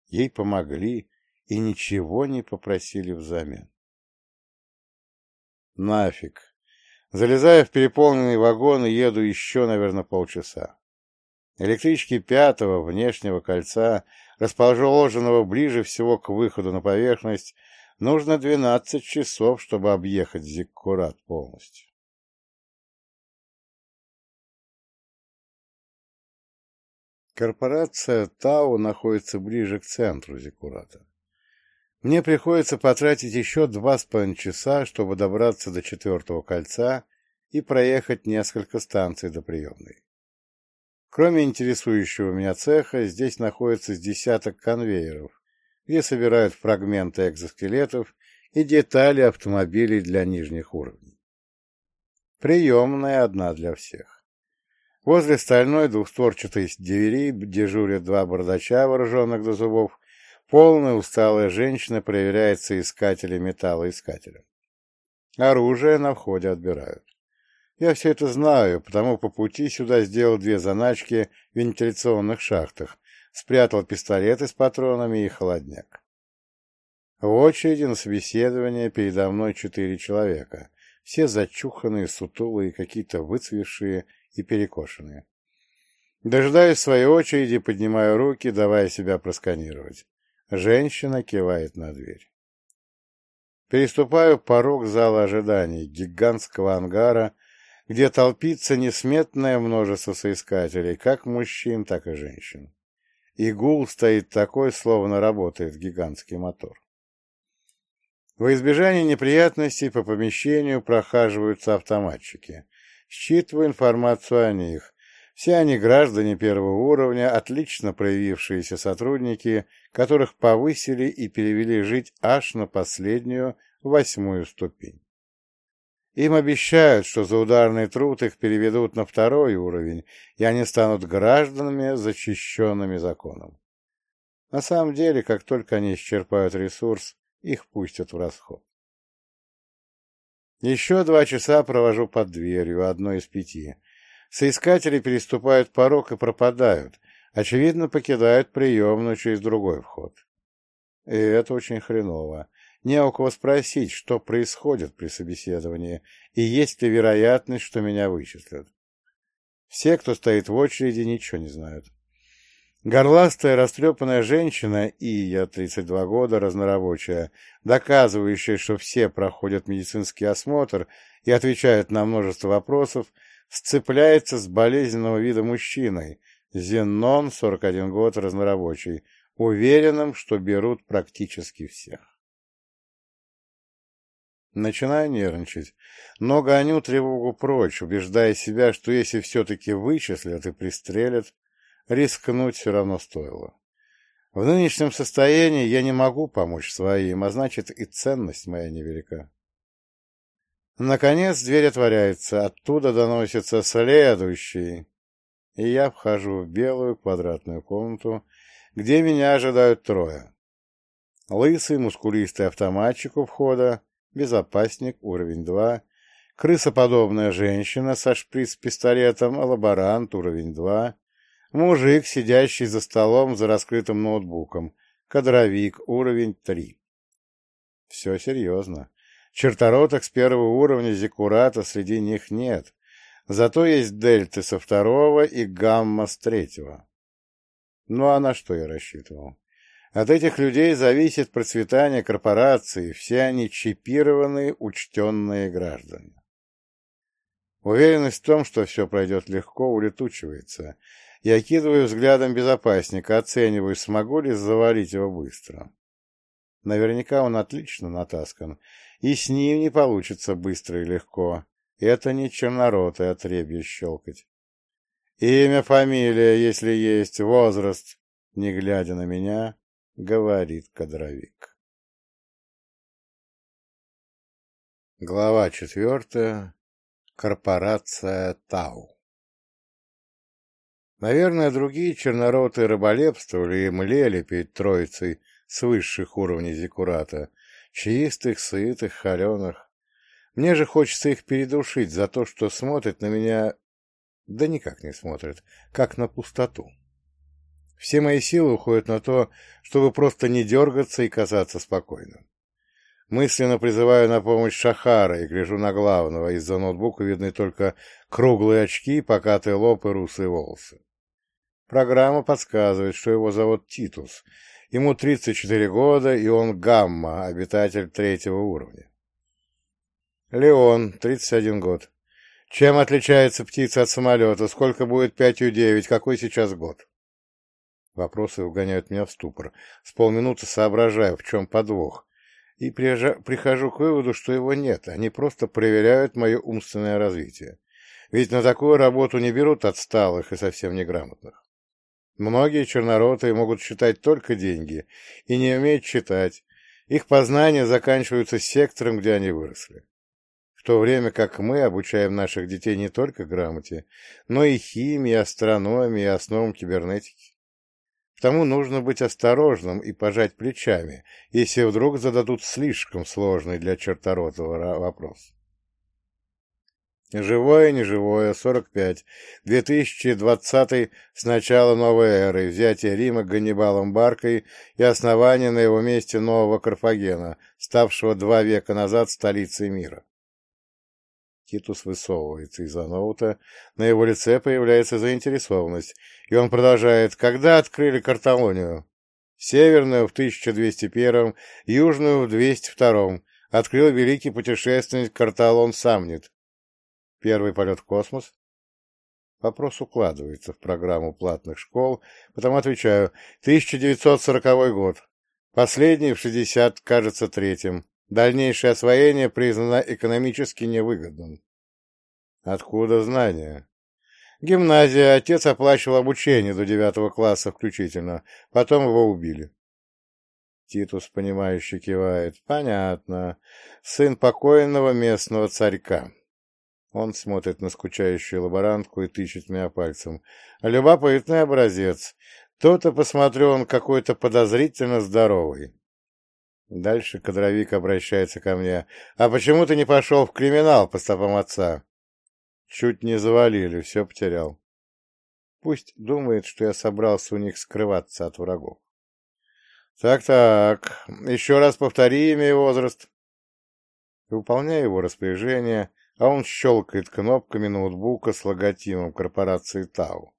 ей помогли и ничего не попросили взамен. Нафиг. Залезаю в переполненный вагон и еду еще, наверное, полчаса. Электрички пятого внешнего кольца, расположенного ближе всего к выходу на поверхность, нужно 12 часов, чтобы объехать Зиккурат полностью. Корпорация Тау находится ближе к центру Зиккурата. Мне приходится потратить еще 2,5 часа, чтобы добраться до четвертого кольца и проехать несколько станций до приемной. Кроме интересующего меня цеха, здесь находится с десяток конвейеров, где собирают фрагменты экзоскелетов и детали автомобилей для нижних уровней. Приемная одна для всех. Возле стальной двухстворчатой двери дежурят два бардача, вооруженных до зубов. Полная усталая женщина проверяет соискателя металлоискателем. Оружие на входе отбирают. Я все это знаю, потому по пути сюда сделал 2 заначки в вентиляционных шахтах, спрятал пистолеты с патронами и холодняк. В очереди на собеседование передо мной 4 человека, все зачуханные, сутулые, какие-то выцвевшие и перекошенные. Дожидаюсь своей очереди, поднимаю руки, давая себя просканировать. Женщина кивает на дверь. Переступаю порог зала ожиданий, гигантского ангара, где толпится несметное множество соискателей, как мужчин, так и женщин. И гул стоит такой, словно работает гигантский мотор. Во избежание неприятностей по помещению прохаживаются автоматчики. Считываю информацию о них. Все они граждане первого уровня, отлично проявившиеся сотрудники, которых повысили и перевели жить аж на последнюю, 8-ю ступень. Им обещают, что за ударный труд их переведут на 2-й уровень, и они станут гражданами, защищенными законом. На самом деле, как только они исчерпают ресурс, их пустят в расход. Еще 2 часа провожу под дверью, одной из 5. Соискатели переступают порог и пропадают, очевидно, покидают приемную через другой вход. И это очень хреново. Не у кого спросить, что происходит при собеседовании, и есть ли вероятность, что меня вычислят. Все, кто стоит в очереди, ничего не знают. Горластая, растрепанная женщина и, я 32 года, разнорабочая, доказывающая, что все проходят медицинский осмотр и отвечают на множество вопросов, сцепляется с болезненного вида мужчиной, Зеннон, 41 год, разнорабочий, уверенным, что берут практически всех. Начинаю нервничать, но гоню тревогу прочь, убеждая себя, что если все-таки вычислят и пристрелят, рискнуть все равно стоило. В нынешнем состоянии я не могу помочь своим, а значит и ценность моя невелика. Наконец дверь отворяется, оттуда доносится следующий, и я вхожу в белую квадратную комнату, где меня ожидают 3. Лысый, мускулистый автоматчик у входа, безопасник, уровень 2, крысоподобная женщина со шприц-пистолетом, лаборант, уровень 2, мужик, сидящий за столом за раскрытым ноутбуком, кадровик, уровень 3. Все серьезно. Чертороток с 1-го уровня Зиккурата среди них нет, зато есть дельты со 2-го и гамма с 3-го. Ну а на что я рассчитывал? От этих людей зависит процветание корпорации, все они чипированные, учтенные граждане. Уверенность в том, что все пройдет легко, улетучивается. Я окидываю взглядом безопасника, оцениваю, смогу ли завалить его быстро. Наверняка он отлично натаскан, и с ним не получится быстро и легко. Это не чернорот и отребье щелкать. Имя, фамилия, если есть, возраст, не глядя на меня, говорит кадровик. Глава 4. Корпорация Тау. Наверное, другие чернороты раболепствовали и млели перед троицей с высших уровней Зиккурата, чистых, сытых, холеных. Мне же хочется их передушить за то, что смотрят на меня, да никак не смотрят, как на пустоту. Все мои силы уходят на то, чтобы просто не дергаться и казаться спокойным. Мысленно призываю на помощь Шахара и гляжу на главного. Из-за ноутбука видны только круглые очки, покатый лоб и русые волосы. Программа подсказывает, что его зовут Титус. Ему 34 года, и он гамма, обитатель 3-го уровня. Леон, 31 год. Чем отличается птица от самолета? Сколько будет 5,9? Какой сейчас год? Вопросы вгоняют меня в ступор. С полминуты соображаю, в чем подвох. И прихожу к выводу, что его нет. Они просто проверяют мое умственное развитие. Ведь на такую работу не берут отсталых и совсем неграмотных. Многие черноротые могут считать только деньги и не умеют читать. Их познания заканчиваются сектором, где они выросли. В то время как мы обучаем наших детей не только грамоте, но и химии, астрономии и основам кибернетики. Потому нужно быть осторожным и пожать плечами, если вдруг зададут слишком сложный для черторотого вопрос. Живое, неживое, 45. 2020 с начала новой эры, взятие Рима Ганнибалом Баркой и основание на его месте нового Карфагена, ставшего 2 века назад столицей мира. Титус высовывается из-за ноута, на его лице появляется заинтересованность, и он продолжает: когда открыли Карталонию? Северную в 1201, южную в 202. Открыл великий путешественник Карталон Самнит. Первый полет в космос? Вопрос укладывается в программу платных школ, потому отвечаю: 1940 год. Последний в 60, кажется, 3-м. Дальнейшее освоение признано экономически невыгодным. Откуда знания? Гимназия, отец оплачивал обучение до 9 класса включительно, потом его убили. Титус, понимающе кивает. Понятно. Сын покойного местного царька. Он смотрит на скучающую лаборантку и тычет меня пальцем. Любопытный образец. То-то, посмотрю, он какой-то подозрительно здоровый. Дальше кадровик обращается ко мне. А почему ты не пошел в криминал по стопам отца? Чуть не завалили, все потерял. Пусть думает, что я собрался у них скрываться от врагов. Так, еще раз повтори имя и возраст. Выполняю его распоряжение, а он щелкает кнопками ноутбука с логотипом корпорации Тау.